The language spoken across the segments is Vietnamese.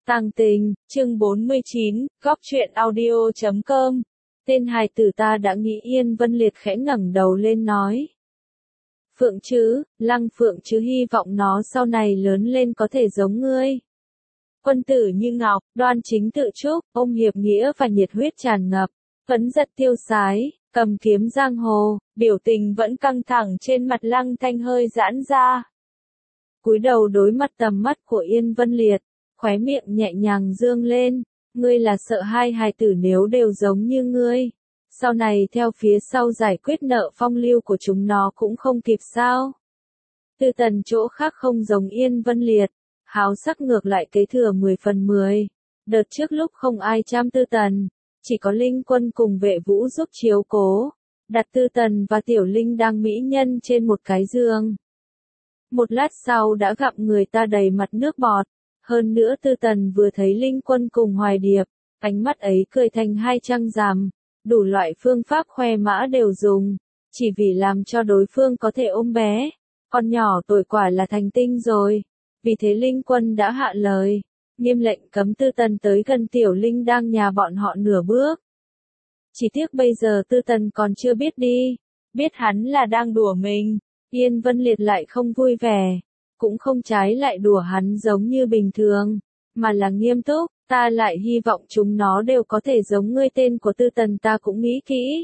Tàng tình, chương 49, góc truyện audio.com. Tên hài tử ta đã nghĩ. Yên Vân Liệt khẽ ngẩng đầu lên nói. Phượng chứ, Lăng Phượng chứ, hy vọng nó sau này lớn lên có thể giống ngươi. Quân tử như ngọc, đoan chính tự trúc, ôm hiệp nghĩa và nhiệt huyết tràn ngập, phấn giật tiêu sái, cầm kiếm giang hồ, biểu tình vẫn căng thẳng trên mặt Lăng Thanh hơi giãn ra. Cúi đầu đối mặt tầm mắt của Yên Vân Liệt, khóe miệng nhẹ nhàng dương lên, ngươi là sợ hai hài tử nếu đều giống như ngươi, sau này theo phía sau giải quyết nợ phong lưu của chúng nó cũng không kịp sao. Tư Tần chỗ khác không giống Yên Vân Liệt, háo sắc ngược lại kế thừa 10 phần 10. Đợt trước lúc không ai chăm Tư Tần, chỉ có Linh Quân cùng Vệ Vũ giúp chiếu cố, đặt Tư Tần và Tiểu Linh đang mỹ nhân trên một cái giường. Một lát sau đã gặp người ta đầy mặt nước bọt, hơn nữa Tư Tần vừa thấy Linh Quân cùng Hoài Điệp, ánh mắt ấy cười thành hai trăng rằm, đủ loại phương pháp khoe mã đều dùng, chỉ vì làm cho đối phương có thể ôm bé. Con nhỏ tuổi quả là thành tinh rồi, vì thế Linh Quân đã hạ lời, nghiêm lệnh cấm Tư Tần tới gần Tiểu Linh đang nhà bọn họ nửa bước. Chỉ tiếc bây giờ Tư Tần còn chưa biết đi, biết hắn là đang đùa mình, Yên Vân Liệt lại không vui vẻ, cũng không trái lại đùa hắn giống như bình thường, mà là nghiêm túc, ta lại hy vọng chúng nó đều có thể giống ngươi. Tên của Tư Tần ta cũng nghĩ kỹ.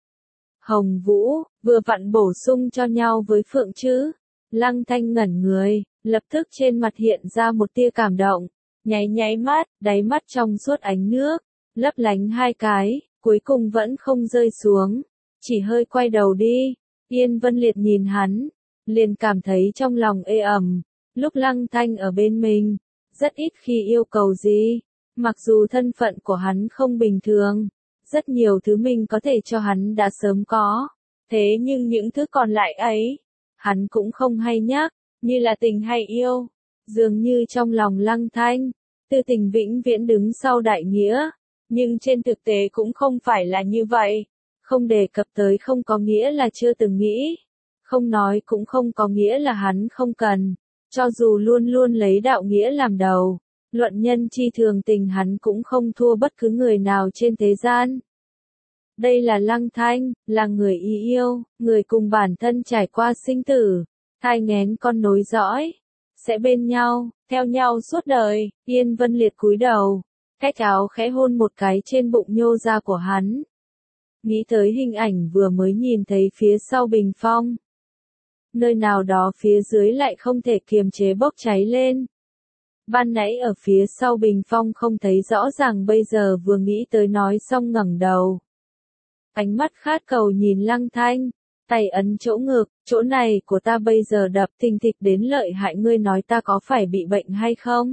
Hồng Vũ, vừa vặn bổ sung cho nhau với Phượng chứ. Lăng Thanh ngẩn người, lập tức trên mặt hiện ra một tia cảm động, nháy nháy mắt, đáy mắt trong suốt ánh nước, lấp lánh hai cái, cuối cùng vẫn không rơi xuống, chỉ hơi quay đầu đi. Yên Vân Liệt nhìn hắn, liền cảm thấy trong lòng ê ẩm, lúc Lăng Thanh ở bên mình, rất ít khi yêu cầu gì, mặc dù thân phận của hắn không bình thường, rất nhiều thứ mình có thể cho hắn đã sớm có, thế nhưng những thứ còn lại ấy, hắn cũng không hay nhắc, như là tình hay yêu, dường như trong lòng Lăng Thanh, tư tình vĩnh viễn đứng sau đại nghĩa, nhưng trên thực tế cũng không phải là như vậy. Không đề cập tới không có nghĩa là chưa từng nghĩ, không nói cũng không có nghĩa là hắn không cần, cho dù luôn luôn lấy đạo nghĩa làm đầu, luận nhân chi thường tình hắn cũng không thua bất cứ người nào trên thế gian. Đây là Lăng Thanh, là người y yêu, người cùng bản thân trải qua sinh tử, thai nghén con nối dõi, sẽ bên nhau, theo nhau suốt đời. Yên Vân Liệt cúi đầu, cách áo khẽ hôn một cái trên bụng nhô ra của hắn. Nghĩ tới hình ảnh vừa mới nhìn thấy phía sau bình phong. Nơi nào đó phía dưới lại không thể kiềm chế bốc cháy lên. Ban nãy ở phía sau bình phong không thấy rõ ràng, bây giờ vừa nghĩ tới nói xong ngẩng đầu. Ánh mắt khát cầu nhìn Lăng Thanh, tay ấn chỗ ngực, chỗ này của ta bây giờ đập thình thịch đến lợi hại, ngươi nói ta có phải bị bệnh hay không?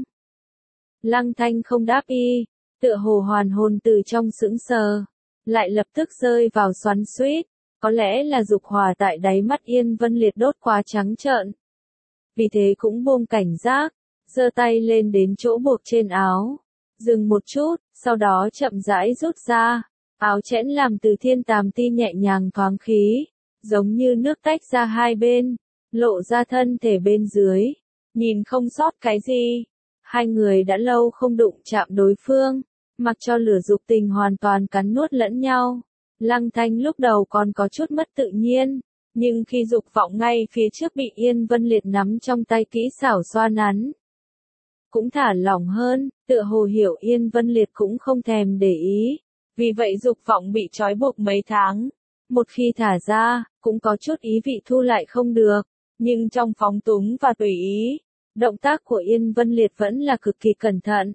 Lăng Thanh không đáp y, tựa hồ hoàn hồn từ trong sững sờ. Lại lập tức rơi vào xoắn xuýt, có lẽ là dục hỏa tại đáy mắt Yên Vân Liệt đốt quá trắng trợn. Vì thế cũng buông cảnh giác, giơ tay lên đến chỗ buộc trên áo, dừng một chút, sau đó chậm rãi rút ra, áo chẽn làm từ thiên tàm ti nhẹ nhàng thoáng khí, giống như nước tách ra hai bên, lộ ra thân thể bên dưới, nhìn không sót cái gì. Hai người đã lâu không đụng chạm đối phương, mặc cho lửa dục tình hoàn toàn cắn nuốt lẫn nhau. Lăng Thanh lúc đầu còn có chút mất tự nhiên, nhưng khi dục vọng ngay phía trước bị Yên Vân Liệt nắm trong tay kỹ xảo xoa nắn, cũng thả lỏng hơn, tựa hồ hiểu Yên Vân Liệt cũng không thèm để ý, vì vậy dục vọng bị trói buộc mấy tháng, một khi thả ra, cũng có chút ý vị thu lại không được, nhưng trong phóng túng và tùy ý, động tác của Yên Vân Liệt vẫn là cực kỳ cẩn thận.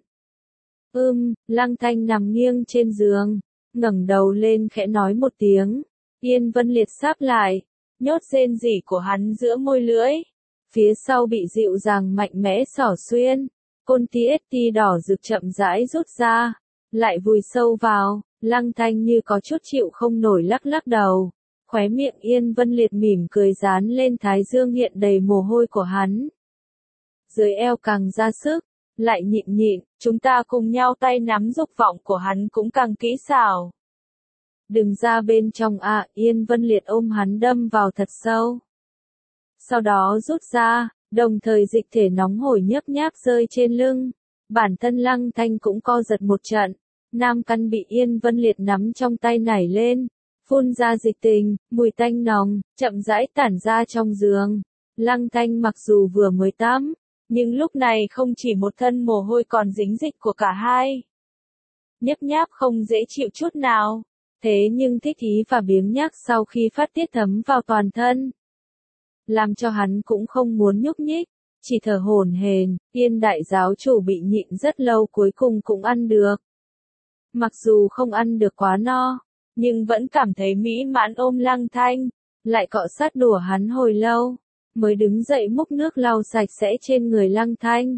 Lăng Thanh nằm nghiêng trên giường, ngẩng đầu lên khẽ nói một tiếng. Yên Vân Liệt sáp lại, nhốt rên rỉ của hắn giữa môi lưỡi. Phía sau bị dịu dàng mạnh mẽ xỏ xuyên, côn ti đỏ rực chậm rãi rút ra, lại vùi sâu vào. Lăng Thanh như có chút chịu không nổi lắc lắc đầu, khóe miệng Yên Vân Liệt mỉm cười dán lên thái dương hiện đầy mồ hôi của hắn. Dưới eo càng ra sức, lại nhịn, chúng ta cùng nhau tay nắm dục vọng của hắn cũng càng kỹ xảo. Đừng ra bên trong ạ. Yên Vân Liệt ôm hắn đâm vào thật sâu. Sau đó rút ra, đồng thời dịch thể nóng hổi nhấp nháp rơi trên lưng. Bản thân Lăng Thanh cũng co giật một trận, nam căn bị Yên Vân Liệt nắm trong tay nảy lên, phun ra dịch tình, mùi tanh nồng, chậm rãi tản ra trong giường. Lăng Thanh mặc dù vừa mới tắm, nhưng lúc này không chỉ một thân mồ hôi còn dính dịch của cả hai. Nhấp nháp không dễ chịu chút nào, thế nhưng thích ý và biếng nhác sau khi phát tiết thấm vào toàn thân, làm cho hắn cũng không muốn nhúc nhích, chỉ thở hổn hển. Yên đại giáo chủ bị nhịn rất lâu cuối cùng cũng ăn được. Mặc dù không ăn được quá no, nhưng vẫn cảm thấy mỹ mãn ôm Lăng Thanh, lại cọ sát đùa hắn hồi lâu, mới đứng dậy múc nước lau sạch sẽ trên người Lăng Thanh.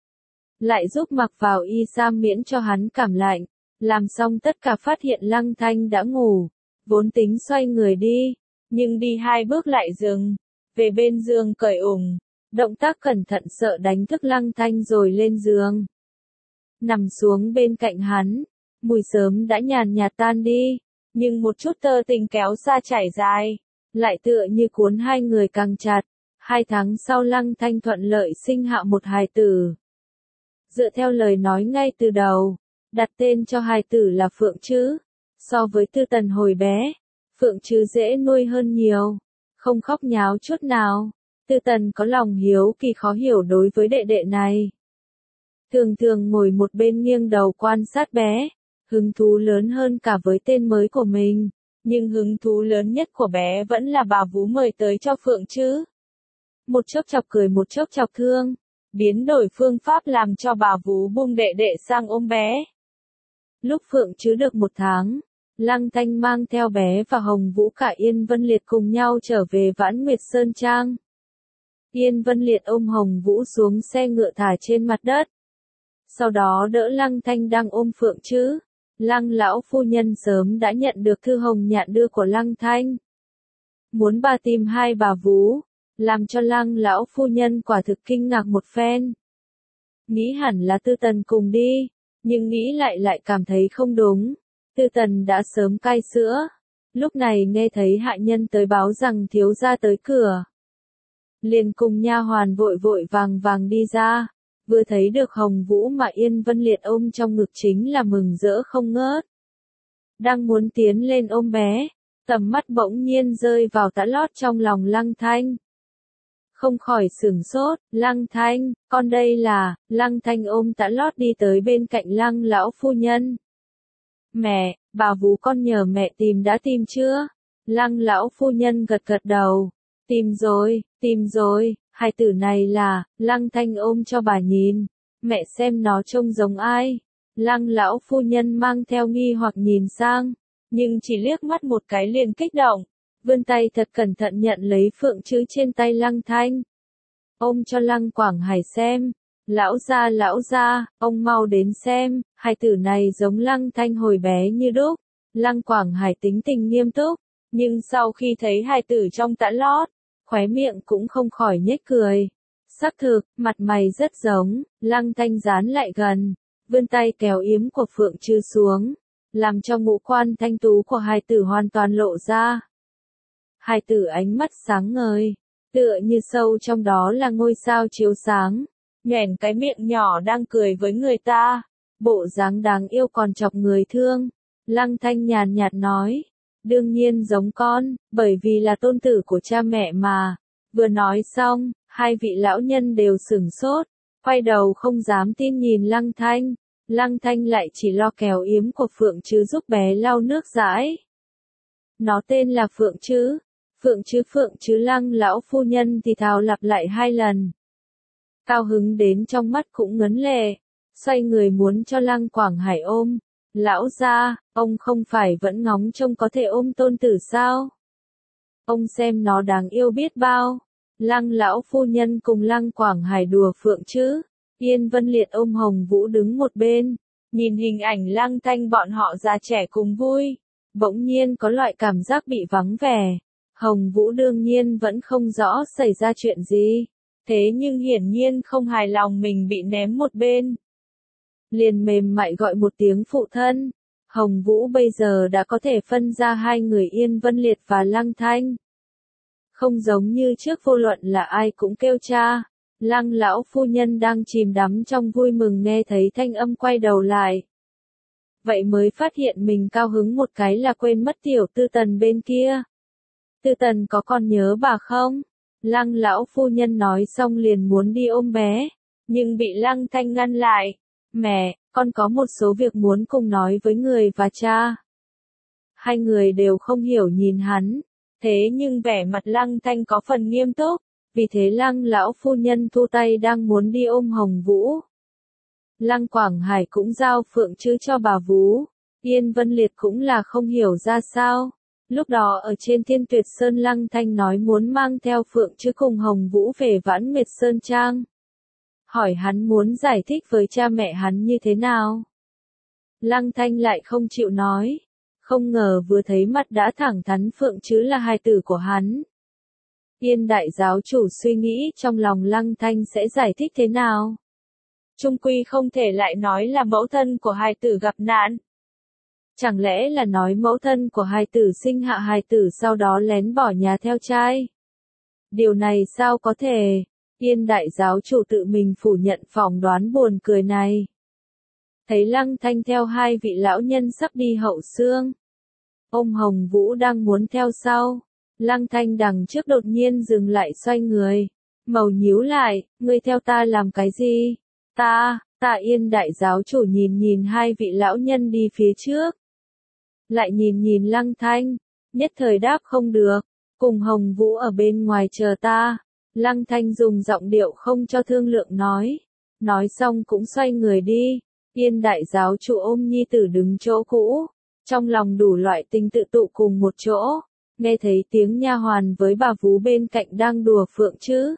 Lại giúp mặc vào y sam miễn cho hắn cảm lạnh, làm xong tất cả phát hiện Lăng Thanh đã ngủ, vốn tính xoay người đi, nhưng đi 2 bước lại dừng, về bên giường cởi ủng, động tác cẩn thận sợ đánh thức Lăng Thanh rồi lên giường. Nằm xuống bên cạnh hắn, mùi sớm đã nhàn nhạt tan đi, nhưng một chút tơ tình kéo xa chảy dài, lại tựa như cuốn hai người càng chặt. 2 tháng sau Lăng Thanh thuận lợi sinh hạ một hài tử. Dựa theo lời nói ngay từ đầu, đặt tên cho hài tử là Phượng Trứ. So với Tư Tần hồi bé, Phượng Trứ dễ nuôi hơn nhiều, không khóc nháo chút nào. Tư Tần có lòng hiếu kỳ khó hiểu đối với đệ đệ này. Thường thường ngồi một bên nghiêng đầu quan sát bé, hứng thú lớn hơn cả với tên mới của mình, nhưng hứng thú lớn nhất của bé vẫn là bà vú mời tới cho Phượng Trứ. Một chốc chọc cười một chốc chọc thương, biến đổi phương pháp làm cho bà vú buông đệ đệ sang ôm bé. Lúc Phượng Trứ được 1 tháng, Lăng Thanh mang theo bé và Hồng Vũ cả Yên Vân Liệt cùng nhau trở về Vãn Nguyệt Sơn Trang. Yên Vân Liệt ôm Hồng Vũ xuống xe ngựa thả trên mặt đất. Sau đó đỡ Lăng Thanh đang ôm Phượng Trứ. Lăng lão phu nhân sớm đã nhận được thư hồng nhạn đưa của Lăng Thanh. Muốn bà tìm 2 bà vú, làm cho Lăng lão phu nhân quả thực kinh ngạc một phen. Nghĩ hẳn là Tư Tần cùng đi, nhưng nghĩ lại cảm thấy không đúng. Tư Tần đã sớm cai sữa, lúc này nghe thấy hạ nhân tới báo rằng thiếu gia tới cửa, liền cùng nha hoàn vội vội vàng đi ra, vừa thấy được Hồng Vũ mà Yên Vân Liệt ôm trong ngực chính là mừng rỡ không ngớt. Đang muốn tiến lên ôm bé, tầm mắt bỗng nhiên rơi vào tã lót trong lòng Lăng Thanh. Không khỏi sửng sốt, Lăng Thanh, con đây là. Lăng Thanh ôm tã lót đi tới bên cạnh Lăng lão phu nhân. Mẹ, bà vú con nhờ mẹ tìm đã tìm chưa? Lăng lão phu nhân gật đầu. Tìm rồi, hài tử này là. Lăng Thanh ôm cho bà nhìn. Mẹ xem nó trông giống ai? Lăng lão phu nhân mang theo nghi hoặc nhìn sang, nhưng chỉ liếc mắt một cái liền kích động, vươn tay thật cẩn thận nhận lấy Phượng Trứ trên tay Lăng Thanh. Ôm cho Lăng Quảng Hải xem. Lão gia, ông mau đến xem, hài tử này giống Lăng Thanh hồi bé như đúc. Lăng Quảng Hải tính tình nghiêm túc, nhưng sau khi thấy hài tử trong tã lót, khóe miệng cũng không khỏi nhếch cười. Xác thực, mặt mày rất giống. Lăng Thanh dán lại gần, vươn tay kéo yếm của Phượng Trứ xuống, làm cho ngũ quan thanh tú của hài tử hoàn toàn lộ ra. Hài tử ánh mắt sáng ngời, tựa như sâu trong đó là ngôi sao chiếu sáng, nhoẻn cái miệng nhỏ đang cười với người ta, bộ dáng đáng yêu còn chọc người thương. Lăng Thanh nhàn nhạt nói, đương nhiên giống con, bởi vì là tôn tử của cha mẹ mà. Vừa nói xong, 2 vị lão nhân đều sửng sốt, quay đầu không dám tin nhìn Lăng Thanh. Lăng Thanh lại chỉ lo kéo yếm của Phượng Trứ giúp bé lau nước dãi. Nó tên là Phượng Trứ. Phượng Trứ Lăng lão phu nhân thì thào lặp lại 2 lần. Cao hứng đến trong mắt cũng ngấn lệ, xoay người muốn cho Lăng Quảng Hải ôm. Lão gia, ông không phải vẫn ngóng trông có thể ôm tôn tử sao? Ông xem nó đáng yêu biết bao. Lăng lão phu nhân cùng Lăng Quảng Hải đùa Phượng Trứ. Yên Vân Liệt ôm Hồng Vũ đứng một bên, nhìn hình ảnh Lăng Thanh bọn họ già trẻ cùng vui, bỗng nhiên có loại cảm giác bị vắng vẻ. Hồng Vũ đương nhiên vẫn không rõ xảy ra chuyện gì, thế nhưng hiển nhiên không hài lòng mình bị ném một bên. Liền mềm mại gọi một tiếng phụ thân. Hồng Vũ bây giờ đã có thể phân ra 2 người Yên Vân Liệt và Lăng Thanh. Không giống như trước vô luận là ai cũng kêu cha, Lăng lão phu nhân đang chìm đắm trong vui mừng nghe thấy thanh âm quay đầu lại. Vậy mới phát hiện mình cao hứng một cái là quên mất tiểu Tư Tần bên kia. Tư Tần có còn nhớ bà không? Lăng lão phu nhân nói xong liền muốn đi ôm bé, nhưng bị Lăng Thanh ngăn lại. Mẹ, con có một số việc muốn cùng nói với người và cha. Hai người đều không hiểu nhìn hắn, thế nhưng vẻ mặt Lăng Thanh có phần nghiêm túc, vì thế Lăng lão phu nhân thu tay đang muốn đi ôm Hồng Vũ. Lăng Quảng Hải cũng giao Phượng Trứ cho bà vú, Yên Vân Liệt cũng là không hiểu ra sao. Lúc đó ở trên Thiên Tuyệt Sơn Lăng Thanh nói muốn mang theo Phượng Trứ cùng Hồng Vũ về Vãn Nguyệt Sơn Trang. Hỏi hắn muốn giải thích với cha mẹ hắn như thế nào. Lăng Thanh lại không chịu nói, không ngờ vừa thấy mặt đã thẳng thắn Phượng Trứ là hài tử của hắn. Yên đại giáo chủ suy nghĩ trong lòng Lăng Thanh sẽ giải thích thế nào. Trung quy không thể lại nói là mẫu thân của hài tử gặp nạn. Chẳng lẽ là nói mẫu thân của hài tử sinh hạ hài tử sau đó lén bỏ nhà theo trai? Điều này sao có thể? Yên đại giáo chủ tự mình phủ nhận phỏng đoán buồn cười này. Thấy Lăng Thanh theo hai vị lão nhân sắp đi hậu xương. Ông Hồng Vũ đang muốn theo sau. Lăng Thanh đằng trước đột nhiên dừng lại xoay người. Màu nhíu lại, ngươi theo ta làm cái gì? Ta Yên đại giáo chủ nhìn hai vị lão nhân đi phía trước. Lại nhìn Lăng Thanh, nhất thời đáp không được, cùng Hồng Vũ ở bên ngoài chờ ta. Lăng Thanh dùng giọng điệu không cho thương lượng nói xong cũng xoay người đi. Yên đại giáo chủ ôm nhi tử đứng chỗ cũ, trong lòng đủ loại tình tự tụ cùng một chỗ, nghe thấy tiếng nha hoàn với bà vú bên cạnh đang đùa Phượng Trứ.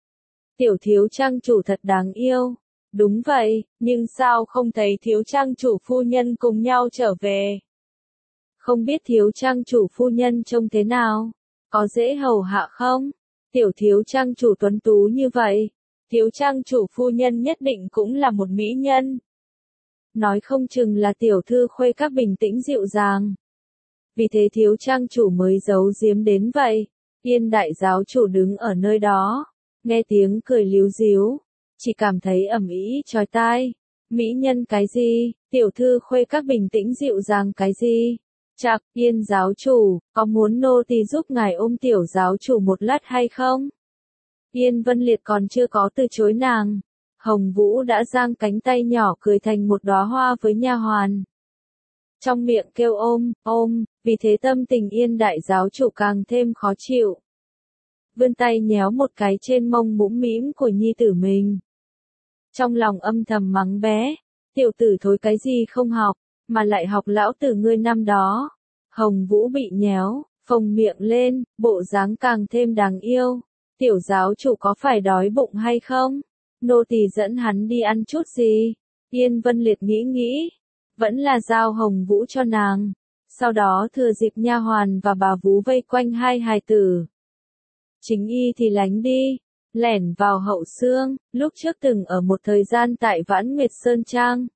Tiểu thiếu trang chủ thật đáng yêu. Đúng vậy, nhưng sao không thấy thiếu trang chủ phu nhân cùng nhau trở về? Không biết thiếu trang chủ phu nhân trông thế nào? Có dễ hầu hạ không? Tiểu thiếu trang chủ tuấn tú như vậy, thiếu trang chủ phu nhân nhất định cũng là một mỹ nhân. Nói không chừng là tiểu thư Khuê Các bình tĩnh dịu dàng. Vì thế thiếu trang chủ mới giấu giếm đến vậy. Yên đại giáo chủ đứng ở nơi đó, nghe tiếng cười líu díu, chỉ cảm thấy ầm ĩ chói tai. Mỹ nhân cái gì, tiểu thư Khuê Các bình tĩnh dịu dàng cái gì? Chạc, Yên giáo chủ, có muốn nô tỳ giúp ngài ôm tiểu giáo chủ một lát hay không? Yên Vân Liệt còn chưa có từ chối nàng. Hồng Vũ đã giang cánh tay nhỏ cười thành một đóa hoa với nha hoàn. Trong miệng kêu ôm, vì thế tâm tình Yên đại giáo chủ càng thêm khó chịu. Vươn tay nhéo một cái trên mông mũm mĩm của nhi tử mình. Trong lòng âm thầm mắng bé, tiểu tử thối cái gì không học, mà lại học lão tử ngươi năm đó. Hồng Vũ bị nhéo, phồng miệng lên, bộ dáng càng thêm đáng yêu. Tiểu giáo chủ có phải đói bụng hay không? Nô tỳ dẫn hắn đi ăn chút gì? Yên Vân Liệt nghĩ, vẫn là giao Hồng Vũ cho nàng. Sau đó thừa dịp nha hoàn và bà vú vây quanh hai hài tử. Chính y thì lánh đi, lẻn vào hậu xương, lúc trước từng ở một thời gian tại Vãn Nguyệt Sơn Trang.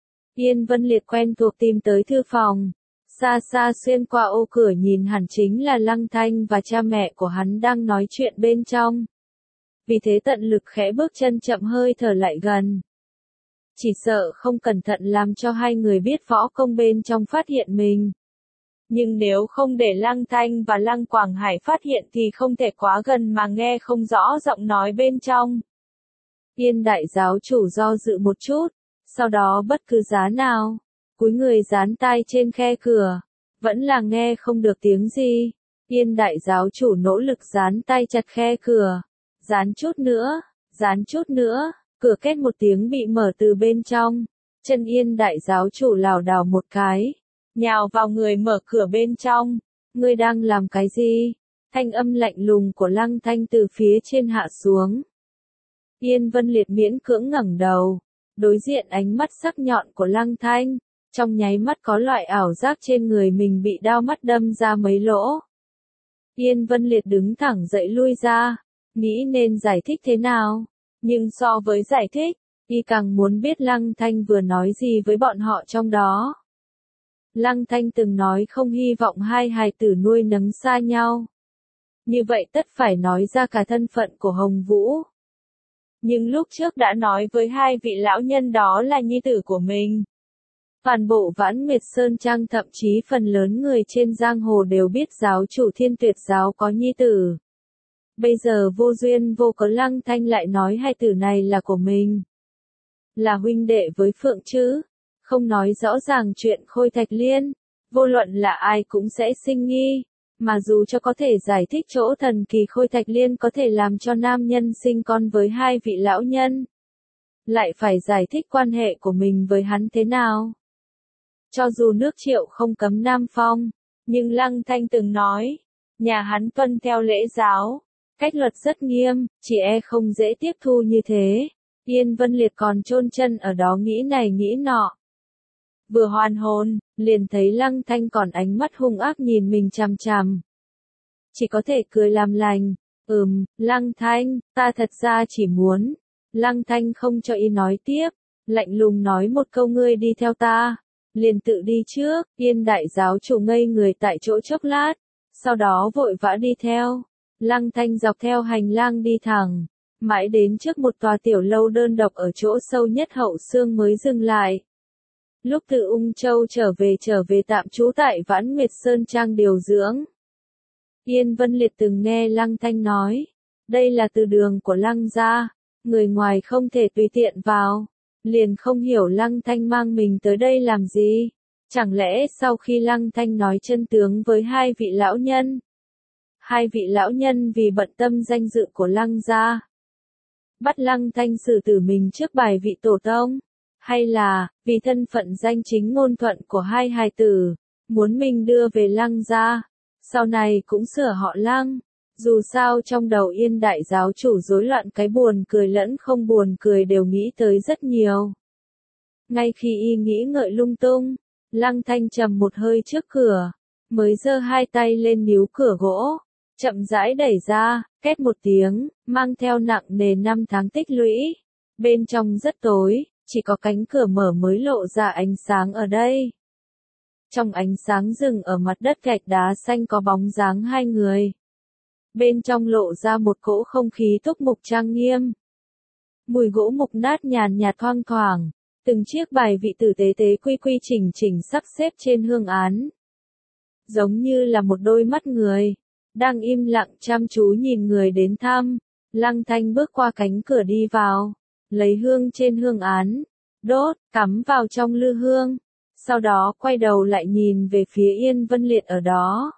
Yên Vân Liệt quen thuộc tìm tới thư phòng, xa xa xuyên qua ô cửa nhìn hẳn chính là Lăng Thanh và cha mẹ của hắn đang nói chuyện bên trong. Vì thế tận lực khẽ bước chân chậm hơi thở lại gần. Chỉ sợ không cẩn thận làm cho hai người biết võ công bên trong phát hiện mình. Nhưng nếu không để Lăng Thanh và Lăng Quảng Hải phát hiện thì không thể quá gần mà nghe không rõ giọng nói bên trong. Yên đại giáo chủ do dự một chút, sau đó bất cứ giá nào, cúi người dán tai trên khe cửa, vẫn là nghe không được tiếng gì. Yên đại giáo chủ nỗ lực dán tay chặt khe cửa, dán chút nữa, cửa két một tiếng bị mở từ bên trong. Chân Yên đại giáo chủ lảo đảo một cái, nhào vào người mở cửa bên trong. Ngươi đang làm cái gì? Thanh âm lạnh lùng của Lăng Thanh từ phía trên hạ xuống. Yên Vân Liệt miễn cưỡng ngẩng đầu, đối diện ánh mắt sắc nhọn của Lăng Thanh, trong nháy mắt có loại ảo giác trên người mình bị đao mắt đâm ra mấy lỗ. Yên Vân Liệt đứng thẳng dậy lui ra, nghĩ nên giải thích thế nào, nhưng so với giải thích, y càng muốn biết Lăng Thanh vừa nói gì với bọn họ trong đó. Lăng Thanh từng nói không hy vọng hai hài tử nuôi nấng xa nhau. Như vậy tất phải nói ra cả thân phận của Hồng Vũ. nhưng lúc trước đã nói với hai vị lão nhân đó là nhi tử của mình. Toàn bộ Vãn Nguyệt Sơn Trang thậm chí phần lớn người trên giang hồ đều biết giáo chủ Thiên Tuyệt giáo có nhi tử. Bây giờ vô duyên vô cớ Lăng Thanh lại nói hai tử này là của mình. Là huynh đệ với Phượng Trứ, không nói rõ ràng chuyện Khôi Thạch Liên, vô luận là ai cũng sẽ sinh nghi, mà dù cho có thể giải thích chỗ thần kỳ Khôi Thạch Liên có thể làm cho nam nhân sinh con với hai vị lão nhân, lại phải giải thích quan hệ của mình với hắn thế nào. Cho dù nước Triệu không cấm Nam Phong, nhưng Lăng Thanh từng nói, nhà hắn tuân theo lễ giáo, cách luật rất nghiêm, chỉ e không dễ tiếp thu như thế. Yên Vân Liệt còn chôn chân ở đó nghĩ này nghĩ nọ. Vừa hoàn hồn, liền thấy Lăng Thanh còn ánh mắt hung ác nhìn mình chằm chằm. Chỉ có thể cười làm lành, Lăng Thanh, ta thật ra chỉ muốn. Lăng Thanh không cho y nói tiếp, lạnh lùng nói một câu ngươi đi theo ta. Liền tự đi trước, Yên đại giáo chủ ngây người tại chỗ chốc lát, sau đó vội vã đi theo. Lăng Thanh dọc theo hành lang đi thẳng, mãi đến trước một tòa tiểu lâu đơn độc ở chỗ sâu nhất hậu xương mới dừng lại. Lúc từ Ung Châu trở về tạm trú tại Vãn Nguyệt Sơn Trang điều dưỡng. Yên Vân Liệt từng nghe Lăng Thanh nói, đây là từ đường của Lăng gia, người ngoài không thể tùy tiện vào. Liền không hiểu Lăng Thanh mang mình tới đây làm gì. Chẳng lẽ sau khi Lăng Thanh nói chân tướng với hai vị lão nhân, hai vị lão nhân vì bận tâm danh dự của Lăng gia, bắt Lăng Thanh xử tử mình trước bài vị tổ tông, hay là vì thân phận danh chính ngôn thuận của hai hài tử, muốn mình đưa về Lăng gia, sau này cũng sửa họ Lăng. Dù sao trong đầu Yên đại giáo chủ rối loạn, cái buồn cười lẫn không buồn cười đều nghĩ tới rất nhiều. Ngay khi y nghĩ ngợi lung tung, Lăng Thanh trầm một hơi trước cửa, mới giơ hai tay lên níu cửa gỗ, chậm rãi đẩy ra, két một tiếng, mang theo nặng nề 5 tháng tích lũy. Bên trong rất tối, chỉ có cánh cửa mở mới lộ ra ánh sáng ở đây. Trong ánh sáng rừng ở mặt đất gạch đá xanh có bóng dáng hai người. Bên trong lộ ra một cỗ không khí túc mục trang nghiêm. Mùi gỗ mục nát nhàn nhạt thoang thoảng, từng chiếc bài vị tử tế tế quy quy chỉnh chỉnh sắp xếp trên hương án. Giống như là một đôi mắt người, đang im lặng chăm chú nhìn người đến thăm. Lăng Thanh bước qua cánh cửa đi vào, lấy hương trên hương án, đốt, cắm vào trong lư hương. Sau đó quay đầu lại nhìn về phía Yên Vân Liệt ở đó.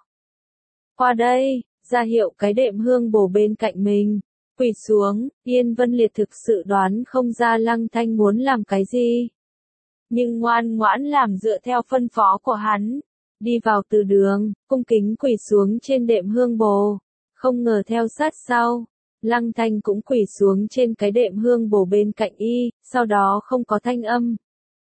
Qua đây, ra hiệu cái đệm hương bổ bên cạnh mình. Quỳ xuống, Yên Vân Liệt thực sự đoán không ra Lăng Thanh muốn làm cái gì. Nhưng ngoan ngoãn làm dựa theo phân phó của hắn. Đi vào từ đường, cung kính quỳ xuống trên đệm hương bồ. Không ngờ theo sát sau, Lăng Thanh cũng quỳ xuống trên cái đệm hương bồ bên cạnh y, sau đó không có thanh âm.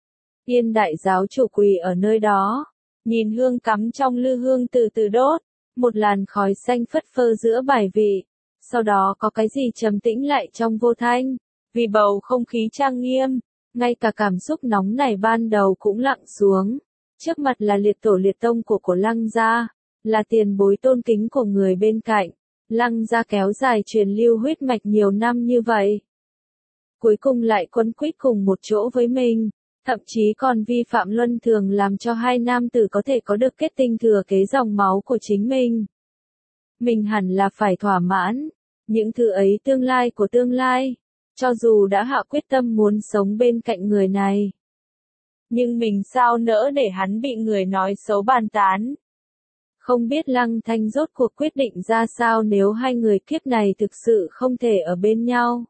Yên đại giáo chủ quỳ ở nơi đó, nhìn hương cắm trong lư hương từ từ đốt, một làn khói xanh phất phơ giữa bài vị, sau đó có cái gì trầm tĩnh lại trong vô thanh, vì bầu không khí trang nghiêm, ngay cả cảm xúc nóng nảy ban đầu cũng lặng xuống. Trước mặt là liệt tổ liệt tông của Lăng gia, là tiền bối tôn kính của người bên cạnh. Lăng gia kéo dài truyền lưu huyết mạch nhiều năm như vậy, cuối cùng lại quấn quýt cùng một chỗ với mình. Thậm chí còn vi phạm luân thường làm cho hai nam tử có thể có được kết tinh thừa kế dòng máu của chính mình. Mình hẳn là phải thỏa mãn. Những thứ ấy tương lai của tương lai. Cho dù đã hạ quyết tâm muốn sống bên cạnh người này. Nhưng mình sao nỡ để hắn bị người nói xấu bàn tán. Không biết Lăng Thanh rốt cuộc quyết định ra sao nếu hai người kiếp này thực sự không thể ở bên nhau.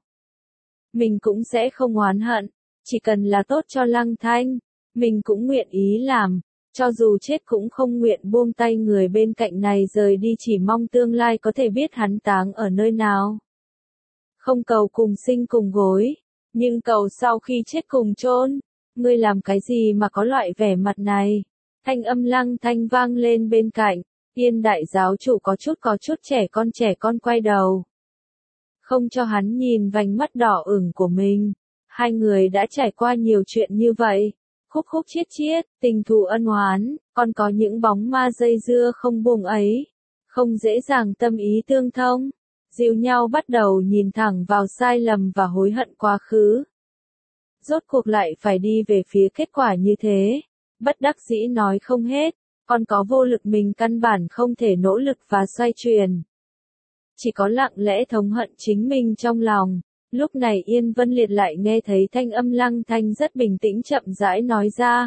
Mình cũng sẽ không oán hận. Chỉ cần là tốt cho Lăng Thanh, mình cũng nguyện ý làm, cho dù chết cũng không nguyện buông tay người bên cạnh này rời đi, chỉ mong tương lai có thể biết hắn táng ở nơi nào. Không cầu cùng sinh cùng gối, nhưng cầu sau khi chết cùng chôn. Ngươi làm cái gì mà có loại vẻ mặt này? Thanh âm Lăng Thanh vang lên bên cạnh, Yên đại giáo chủ có chút trẻ con quay đầu. Không cho hắn nhìn vành mắt đỏ ửng của mình. Hai người đã trải qua nhiều chuyện như vậy, khúc khúc chiết chiết, tình thù ân oán, còn có những bóng ma dây dưa không buông ấy, không dễ dàng tâm ý tương thông. dìu nhau bắt đầu nhìn thẳng vào sai lầm và hối hận quá khứ. Rốt cuộc lại phải đi về phía kết quả như thế, bất đắc dĩ nói không hết, còn có vô lực mình căn bản không thể nỗ lực và xoay chuyển. Chỉ có lặng lẽ thống hận chính mình trong lòng. Lúc này Yên Vân Liệt lại nghe thấy thanh âm Lăng Thanh rất bình tĩnh chậm rãi nói ra.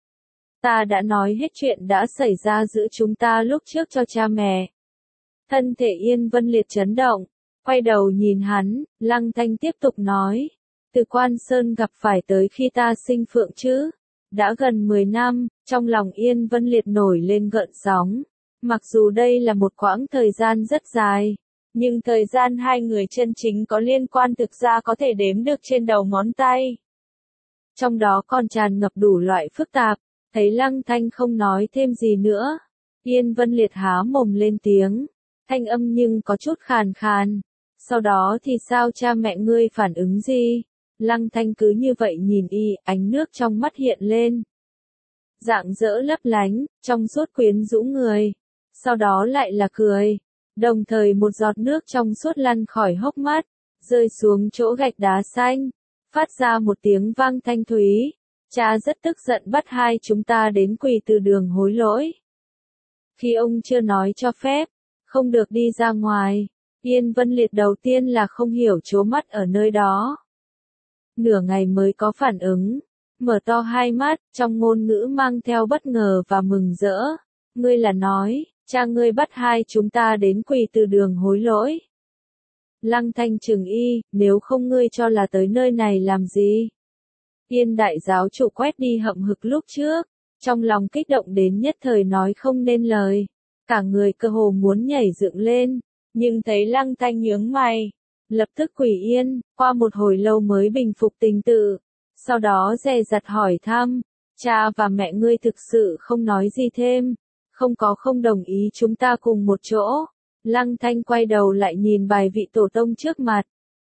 Ta đã nói hết chuyện đã xảy ra giữa chúng ta lúc trước cho cha mẹ. Thân thể Yên Vân Liệt chấn động, quay đầu nhìn hắn, Lăng Thanh tiếp tục nói. Từ Quan Sơn gặp phải tới khi ta sinh Phượng chứ. Đã gần 10 năm, trong lòng Yên Vân Liệt nổi lên gợn sóng. Mặc dù đây là một quãng thời gian rất dài, nhưng thời gian hai người chân chính có liên quan thực ra có thể đếm được trên đầu ngón tay. Trong đó còn tràn ngập đủ loại phức tạp, thấy Lăng Thanh không nói thêm gì nữa. Yên Vân Liệt há mồm lên tiếng, thanh âm nhưng có chút khàn khàn. Sau đó thì sao cha mẹ ngươi phản ứng gì? Lăng Thanh cứ như vậy nhìn y, ánh nước trong mắt hiện lên. Rạng rỡ lấp lánh, trong suốt quyến rũ người. Sau đó lại là cười. Đồng thời một giọt nước trong suốt lăn khỏi hốc mắt, rơi xuống chỗ gạch đá xanh, phát ra một tiếng vang thanh thúy. Cha rất tức giận bắt hai chúng ta đến quỳ từ đường hối lỗi. Khi ông chưa nói cho phép, không được đi ra ngoài, Yên Vân Liệt đầu tiên là không hiểu trố mắt ở nơi đó. Nửa ngày mới có phản ứng, mở to hai mắt, trong ngôn ngữ mang theo bất ngờ và mừng rỡ. Ngươi là nói, cha ngươi bắt hai chúng ta đến quỳ từ đường hối lỗi. Lăng Thanh trừng y, nếu không ngươi cho là tới nơi này làm gì? Yên đại giáo chủ quét đi hậm hực lúc trước, trong lòng kích động đến nhất thời nói không nên lời. Cả người cơ hồ muốn nhảy dựng lên, nhưng thấy Lăng Thanh nhướng mày, lập tức quỳ yên, qua một hồi lâu mới bình phục tình tự. Sau đó dè dặt hỏi thăm, cha và mẹ ngươi thực sự không nói gì thêm, không đồng ý chúng ta cùng một chỗ. Lăng Thanh quay đầu lại nhìn bài vị tổ tông trước mặt.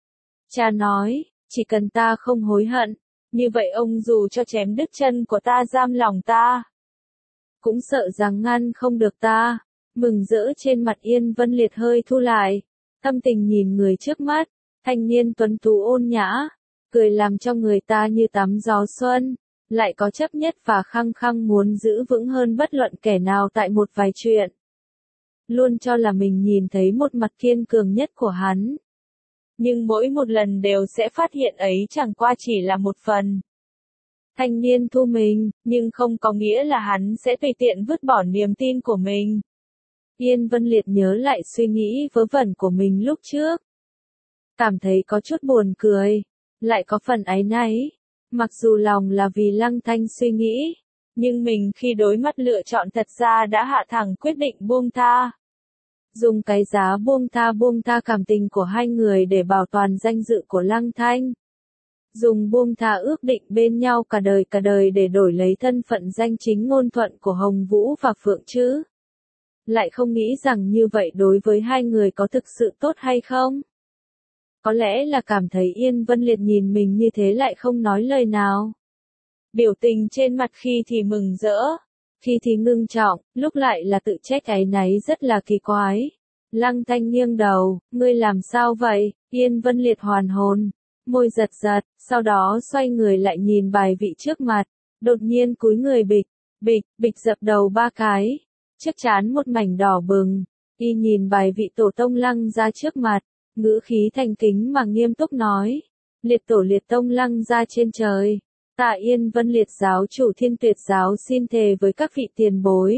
Cha nói, chỉ cần ta không hối hận, như vậy ông dù cho chém đứt chân của ta giam lòng ta, cũng sợ rằng ngăn không được ta. Mừng rỡ trên mặt Yên Vân Liệt hơi thu lại, thâm tình nhìn người trước mắt, thanh niên tuấn tú ôn nhã, cười làm cho người ta như tắm gió xuân, lại có chấp nhất và khăng khăng muốn giữ vững hơn bất luận kẻ nào tại một vài chuyện. Luôn cho là mình nhìn thấy một mặt kiên cường nhất của hắn. Nhưng mỗi một lần đều sẽ phát hiện ấy chẳng qua chỉ là một phần. Thanh niên thu mình, nhưng không có nghĩa là hắn sẽ tùy tiện vứt bỏ niềm tin của mình. Yên Vân Liệt nhớ lại suy nghĩ vớ vẩn của mình lúc trước. Cảm thấy có chút buồn cười, lại có phần áy náy. Mặc dù lòng là vì Lăng Thanh suy nghĩ, nhưng mình khi đối mặt lựa chọn thật ra đã hạ thẳng quyết định buông tha. Dùng cái giá buông tha cảm tình của hai người để bảo toàn danh dự của Lăng Thanh. Dùng buông tha ước định bên nhau cả đời để đổi lấy thân phận danh chính ngôn thuận của Hồng Vũ và Phượng chứ. Lại không nghĩ rằng như vậy đối với hai người có thực sự tốt hay không? Có lẽ là cảm thấy Yên Vân Liệt nhìn mình như thế lại không nói lời nào. Biểu tình trên mặt khi thì mừng rỡ, khi thì ngưng trọng, lúc lại là tự trách áy náy rất là kỳ quái. Lăng Thanh nghiêng đầu, ngươi làm sao vậy? Yên Vân Liệt hoàn hồn, môi giật giật, sau đó xoay người lại nhìn bài vị trước mặt, đột nhiên cúi người bịch dập đầu ba cái, trước trán một mảnh đỏ bừng, y nhìn bài vị tổ tông Lăng ra trước mặt, ngữ khí thành kính mà nghiêm túc nói, liệt tổ liệt tông Lăng ra trên trời. Ta Yên Vân Liệt giáo chủ Thiên Tuyệt giáo xin thề với các vị tiền bối.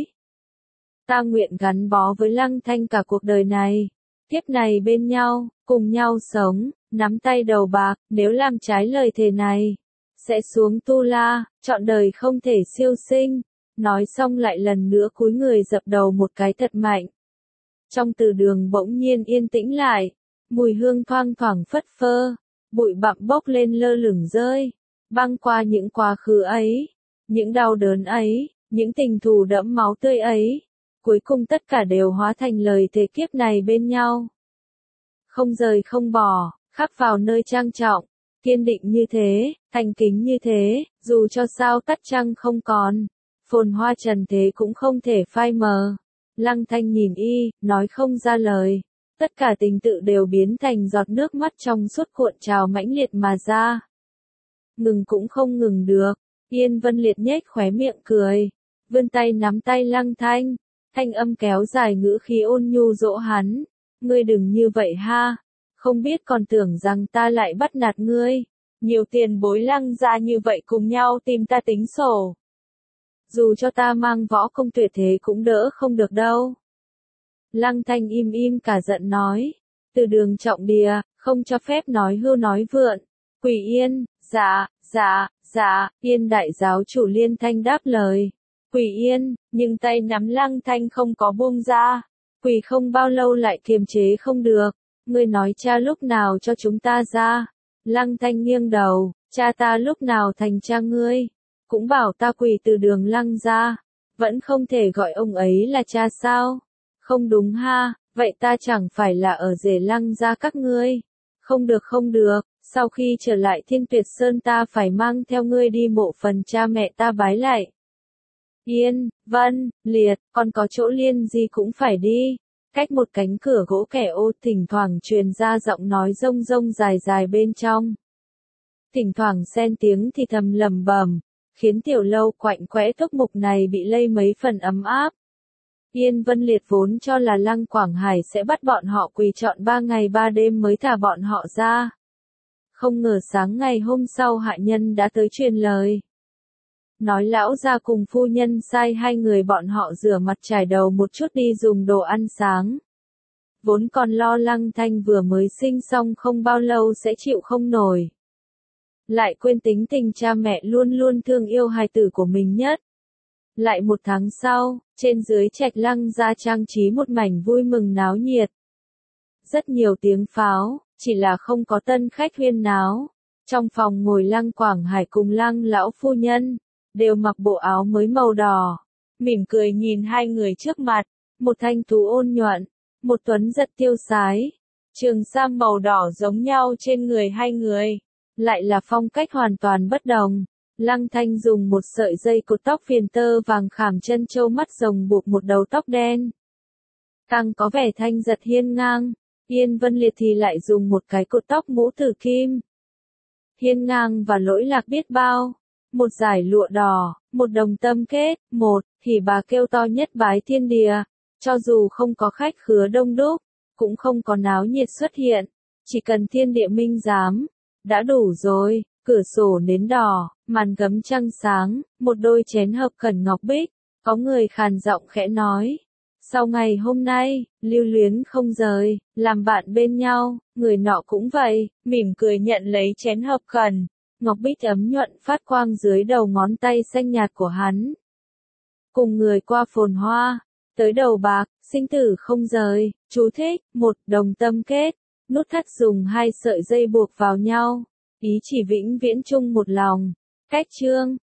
Ta nguyện gắn bó với Lăng Thanh cả cuộc đời này, kiếp này bên nhau, cùng nhau sống, nắm tay đầu bạc, nếu làm trái lời thề này, sẽ xuống tu la, trọn đời không thể siêu sinh. Nói xong lại lần nữa cúi người dập đầu một cái thật mạnh. Trong từ đường bỗng nhiên yên tĩnh lại, mùi hương thoang thoảng phất phơ, bụi bặm bốc lên lơ lửng rơi. Băng qua những quá khứ ấy, những đau đớn ấy, những tình thù đẫm máu tươi ấy, cuối cùng tất cả đều hóa thành lời thề kiếp này bên nhau. Không rời không bỏ, khắc vào nơi trang trọng, kiên định như thế, thành kính như thế, dù cho sao tắt trăng không còn, phồn hoa trần thế cũng không thể phai mờ. Lăng Thanh nhìn y, nói không ra lời, Tất cả tình tự đều biến thành giọt nước mắt trong suốt cuộn trào mãnh liệt mà ra. Ngừng cũng không ngừng được, Yên Vân Liệt nhếch khóe miệng cười, vươn tay nắm tay Lăng Thanh, thanh âm kéo dài ngữ khí ôn nhu dỗ hắn, ngươi đừng như vậy ha, không biết còn tưởng rằng ta lại bắt nạt ngươi, nhiều tiền bối Lăng gia như vậy cùng nhau tìm ta tính sổ. Dù cho ta mang võ công tuyệt thế cũng đỡ không được đâu. Lăng Thanh im im cả giận nói, từ đường trọng địa, không cho phép nói hưu nói vượn. Quỷ Yên, dạ, Yên đại giáo chủ liên thanh đáp lời. Quỷ Yên, nhưng tay nắm Lăng Thanh không có buông ra. Quỷ không bao lâu lại kiềm chế không được. Ngươi nói cha lúc nào cho chúng ta ra. Lăng Thanh nghiêng đầu, cha ta lúc nào thành cha ngươi. Cũng bảo ta quỷ từ đường Lăng ra. Vẫn không thể gọi ông ấy là cha sao? Không đúng ha, vậy ta chẳng phải là ở rể Lăng ra các ngươi. Không được, sau khi trở lại Thiên Tuyệt Sơn ta phải mang theo ngươi đi mộ phần cha mẹ ta bái lại. Yên, Vân, Liệt, còn có chỗ liên gì cũng phải đi. Cách một cánh cửa gỗ kẻ ô thỉnh thoảng truyền ra giọng nói rông rông dài dài bên trong. Thỉnh thoảng xen tiếng thì thầm lầm bầm, khiến tiểu lâu quạnh quẽ túc mục này bị lây mấy phần ấm áp. Yên Vân Liệt vốn cho là Lăng Quảng Hải sẽ bắt bọn họ quỳ trọn 3 ngày 3 đêm mới thả bọn họ ra. Không ngờ sáng ngày hôm sau hạ nhân đã tới truyền lời. Nói lão gia cùng phu nhân sai hai người bọn họ rửa mặt trải đầu một chút đi dùng đồ ăn sáng. Vốn còn lo Lăng Thanh vừa mới sinh xong không bao lâu sẽ chịu không nổi. Lại quên tính tình cha mẹ luôn luôn thương yêu hài tử của mình nhất. Lại một tháng sau, trên dưới trạch Lăng gia trang trí một mảnh vui mừng náo nhiệt. Rất nhiều tiếng pháo, chỉ là không có tân khách huyên náo. Trong phòng ngồi Lăng Quảng Hải cùng Lăng lão phu nhân, đều mặc bộ áo mới màu đỏ, mỉm cười nhìn hai người trước mặt, một thanh tú ôn nhuận, một tuấn giật tiêu sái. Trường sam màu đỏ giống nhau trên người hai người, lại là phong cách hoàn toàn bất đồng. Lăng Thanh dùng một sợi dây cột tóc phiền tơ vàng khảm chân châu mắt rồng buộc một đầu tóc đen. Càng có vẻ thanh giật hiên ngang, Yên Vân Liệt thì lại dùng một cái cột tóc mũ tử kim. Hiên ngang và lỗi lạc biết bao. Một dải lụa đỏ, một đồng tâm kết, một, thì bà kêu to nhất bái thiên địa. Cho dù không có khách khứa đông đúc, cũng không có náo nhiệt xuất hiện. Chỉ cần thiên địa minh giám, đã đủ rồi. Cửa sổ nến đỏ, màn gấm trăng sáng, một đôi chén hợp khẩn ngọc bích, có người khàn giọng khẽ nói. Sau ngày hôm nay, lưu luyến không rời, làm bạn bên nhau, người nọ cũng vậy, mỉm cười nhận lấy chén hợp khẩn, ngọc bích ấm nhuận phát quang dưới đầu ngón tay xanh nhạt của hắn. Cùng người qua phồn hoa, tới đầu bạc, sinh tử không rời, chú thích, một đồng tâm kết, nút thắt dùng hai sợi dây buộc vào nhau. Ý chỉ vĩnh viễn chung một lòng. Cách chương